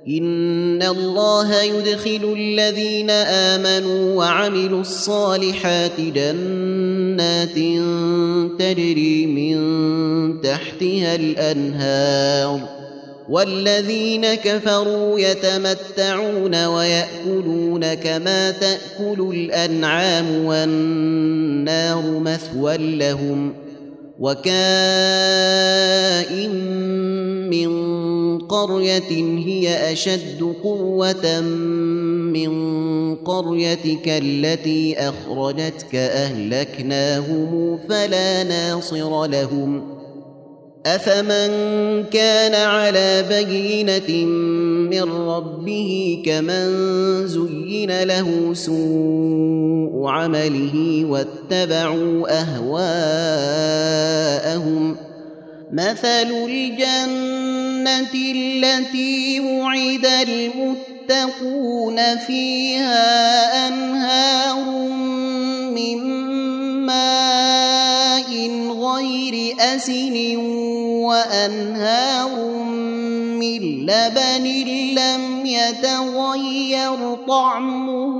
إن الله يدخل الذين آمنوا وعملوا الصالحات جنات تجري من تحتها الأنهار والذين كفروا يتمتعون ويأكلون كما تأكل الأنعام والنار مثوى لهم وكائن من قرية هي أشد قوة من قريتك التي أخرجتك أهلكناهم فلا ناصر لهم أفمن كان على بينة من ربه كمن زين له سوء عمله واتبعوا أهواءهم مثل الجنة التي وعد المتقون فيها أنهار من ماء غير أسن وأنهار من لبن لم يتغير طعمه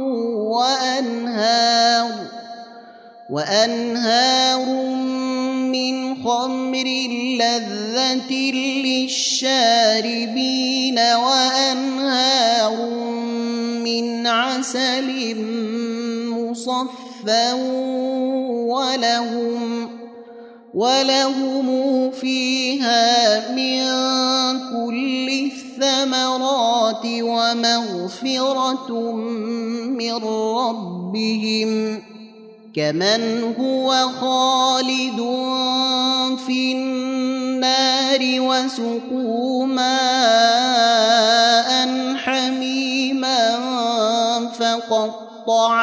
وأنهار من خمر لذة للشاربين وأنهار من عسل مصفى ولهم فيها من كل الثمرات ومغفرة من ربهم كمن هو خالد في النار وسقوا ماء حميما فقطع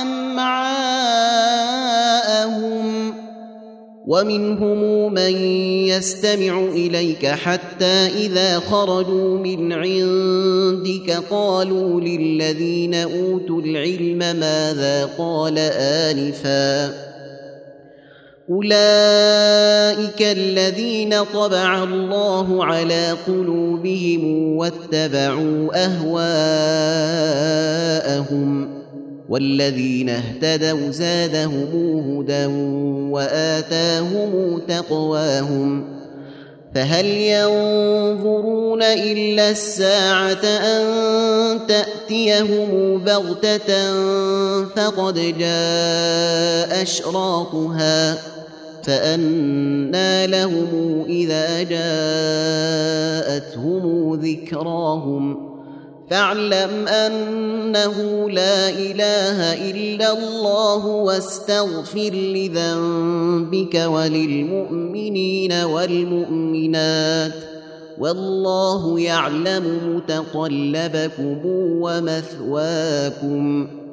أمعاءهم ومنهم من يستمع إليك حتى إذا خرجوا من عندك قالوا للذين أوتوا العلم ماذا قال آنفا أولئك الذين طبع الله على قلوبهم واتبعوا أهواءهم والذين اهتدوا زادهم هدى وآتاهم تقواهم فهل ينظرون إلا الساعة أن تأتيهم بغتة فقد جاء أشراطها فأنى لهم إذا جاءتهم ذكراهم فاعلم أنه لا إله إلا الله واستغفر لذنبك وللمؤمنين والمؤمنات والله يعلم متقلبكم ومثواكم